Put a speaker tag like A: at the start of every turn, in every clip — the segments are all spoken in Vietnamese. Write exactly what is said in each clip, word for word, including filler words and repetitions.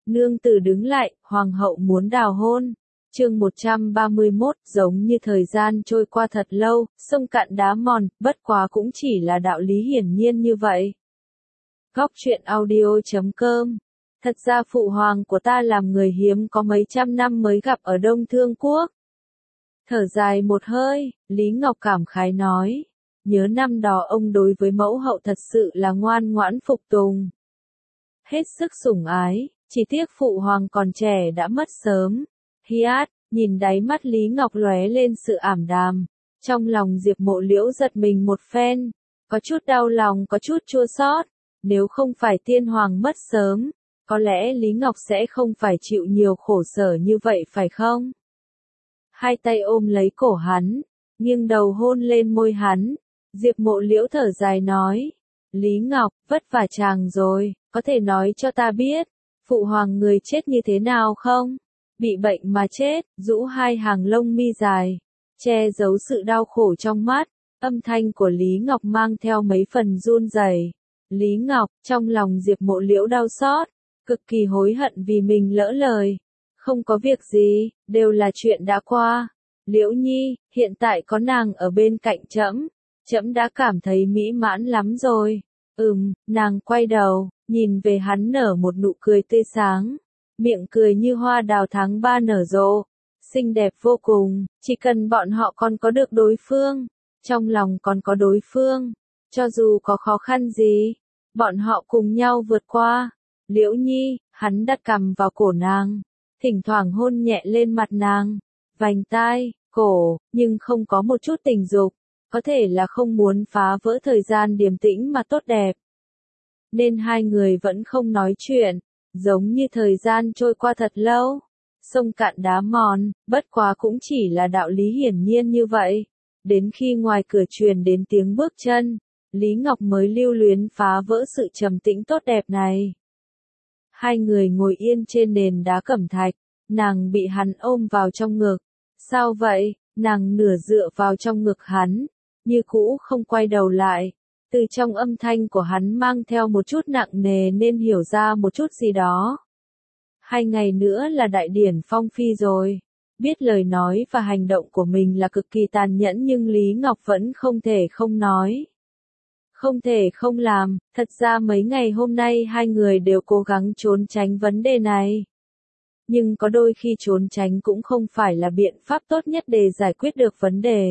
A: Nương tử đứng lại, hoàng hậu muốn đào hôn. Chương một trăm ba mươi mốt, giống như thời gian trôi qua thật lâu, sông cạn đá mòn, bất quá cũng chỉ là đạo lý hiển nhiên như vậy. Góc truyện audio chấm com. Thật ra phụ hoàng của ta làm người hiếm có mấy trăm năm mới gặp ở Đông Thương Quốc. Thở dài một hơi, Lý Ngọc cảm khái nói. Nhớ năm đó ông đối với mẫu hậu thật sự là ngoan ngoãn phục tùng. Hết sức sủng ái, chỉ tiếc phụ hoàng còn trẻ đã mất sớm. Hiát, nhìn đáy mắt Lý Ngọc lóe lên sự ảm đạm. Trong lòng Diệp Mộ Liễu giật mình một phen, có chút đau lòng có chút chua xót. Nếu không phải tiên hoàng mất sớm, có lẽ Lý Ngọc sẽ không phải chịu nhiều khổ sở như vậy phải không? Hai tay ôm lấy cổ hắn, nghiêng đầu hôn lên môi hắn. Diệp Mộ Liễu thở dài nói, Lý Ngọc, vất vả chàng rồi, có thể nói cho ta biết, phụ hoàng người chết như thế nào không? Bị bệnh mà chết, rũ hai hàng lông mi dài, che giấu sự đau khổ trong mắt, âm thanh của Lý Ngọc mang theo mấy phần run rẩy. Lý Ngọc, trong lòng Diệp Mộ Liễu đau xót, cực kỳ hối hận vì mình lỡ lời. Không có việc gì, đều là chuyện đã qua. Liễu Nhi, hiện tại có nàng ở bên cạnh trẫm, trẫm đã cảm thấy mỹ mãn lắm rồi. Ừm, nàng quay đầu, nhìn về hắn nở một nụ cười tươi sáng, miệng cười như hoa đào tháng ba nở rộ, xinh đẹp vô cùng, chỉ cần bọn họ còn có được đối phương, trong lòng còn có đối phương, cho dù có khó khăn gì, bọn họ cùng nhau vượt qua. Liễu Nhi, hắn đặt cằm vào cổ nàng, thỉnh thoảng hôn nhẹ lên mặt nàng, vành tai, cổ, nhưng không có một chút tình dục, có thể là không muốn phá vỡ thời gian điềm tĩnh mà tốt đẹp. Nên hai người vẫn không nói chuyện, giống như thời gian trôi qua thật lâu. Sông cạn đá mòn, bất quá cũng chỉ là đạo lý hiển nhiên như vậy. Đến khi ngoài cửa truyền đến tiếng bước chân, Lý Ngọc mới lưu luyến phá vỡ sự trầm tĩnh tốt đẹp này. Hai người ngồi yên trên nền đá cẩm thạch, nàng bị hắn ôm vào trong ngực. Sao vậy? Nàng nửa dựa vào trong ngực hắn, như cũ không quay đầu lại. Từ trong âm thanh của hắn mang theo một chút nặng nề nên hiểu ra một chút gì đó. Hai ngày nữa là đại điển phong phi rồi. Biết lời nói và hành động của mình là cực kỳ tàn nhẫn nhưng Lý Ngọc vẫn không thể không nói. Không thể không làm, thật ra mấy ngày hôm nay hai người đều cố gắng trốn tránh vấn đề này. Nhưng có đôi khi trốn tránh cũng không phải là biện pháp tốt nhất để giải quyết được vấn đề.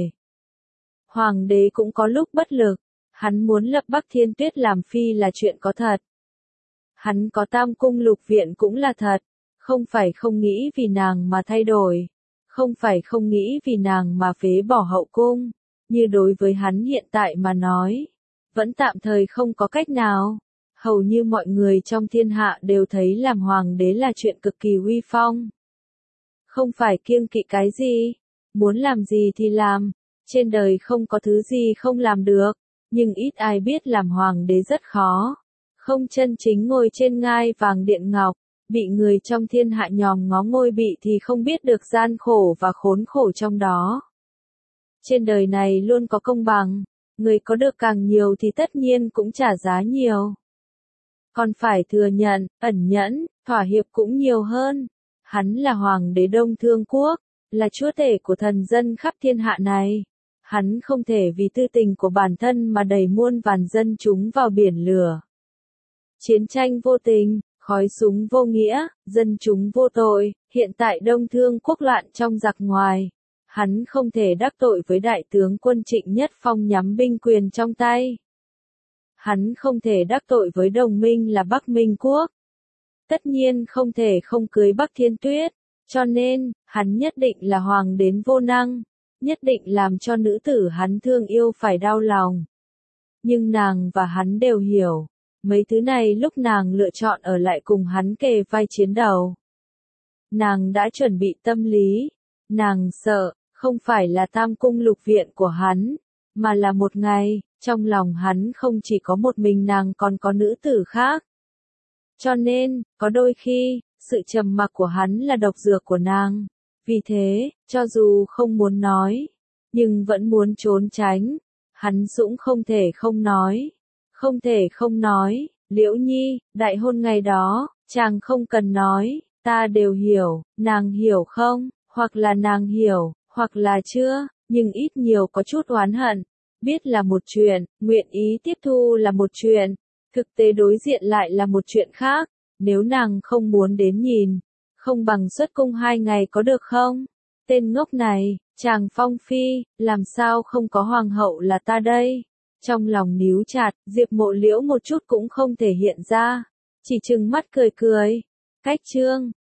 A: Hoàng đế cũng có lúc bất lực, hắn muốn lập Bắc Thiên Tuyết làm phi là chuyện có thật. Hắn có Tam Cung Lục Viện cũng là thật, không phải không nghĩ vì nàng mà thay đổi, không phải không nghĩ vì nàng mà phế bỏ hậu cung, như đối với hắn hiện tại mà nói, vẫn tạm thời không có cách nào. Hầu như mọi người trong thiên hạ đều thấy làm hoàng đế là chuyện cực kỳ uy phong. Không phải kiêng kỵ cái gì, muốn làm gì thì làm, trên đời không có thứ gì không làm được, nhưng ít ai biết làm hoàng đế rất khó. Không chân chính ngồi trên ngai vàng điện ngọc, bị người trong thiên hạ nhòm ngó ngôi bị thì không biết được gian khổ và khốn khổ trong đó. Trên đời này luôn có công bằng, người có được càng nhiều thì tất nhiên cũng trả giá nhiều. Còn phải thừa nhận, ẩn nhẫn, thỏa hiệp cũng nhiều hơn. Hắn là hoàng đế Đông Thương Quốc, là chúa tể của thần dân khắp thiên hạ này. Hắn không thể vì tư tình của bản thân mà đẩy muôn vàn dân chúng vào biển lửa. Chiến tranh vô tình, khói súng vô nghĩa, dân chúng vô tội, hiện tại Đông Thương Quốc loạn trong giặc ngoài. Hắn không thể đắc tội với đại tướng quân Trịnh Nhất Phong nhắm binh quyền trong tay. Hắn không thể đắc tội với đồng minh là Bắc Minh Quốc. Tất nhiên không thể không cưới Bắc Thiên Tuyết, cho nên, hắn nhất định là hoàng đến vô năng, nhất định làm cho nữ tử hắn thương yêu phải đau lòng. Nhưng nàng và hắn đều hiểu, mấy thứ này lúc nàng lựa chọn ở lại cùng hắn kề vai chiến đấu. Nàng đã chuẩn bị tâm lý, nàng sợ, không phải là Tam Cung Lục Viện của hắn, mà là một ngày, trong lòng hắn không chỉ có một mình nàng còn có nữ tử khác. Cho nên, có đôi khi, sự trầm mặc của hắn là độc dược của nàng. Vì thế, cho dù không muốn nói, nhưng vẫn muốn trốn tránh, hắn Dũng không thể không nói. Không thể không nói, Liễu Nhi, đại hôn ngày đó, Chàng không cần nói, ta đều hiểu, nàng hiểu không, hoặc là nàng hiểu, hoặc là chưa, nhưng ít nhiều có chút oán hận. Biết là một chuyện, nguyện ý tiếp thu là một chuyện, thực tế đối diện lại là một chuyện khác. Nếu nàng không muốn đến nhìn, không bằng xuất cung hai ngày có được không? Tên ngốc này, chàng Phong Phi, làm sao không có hoàng hậu là ta đây? Trong lòng níu chặt, Diệp Mộ Liễu một chút cũng không thể hiện ra, chỉ trừng mắt cười cười. Cách chương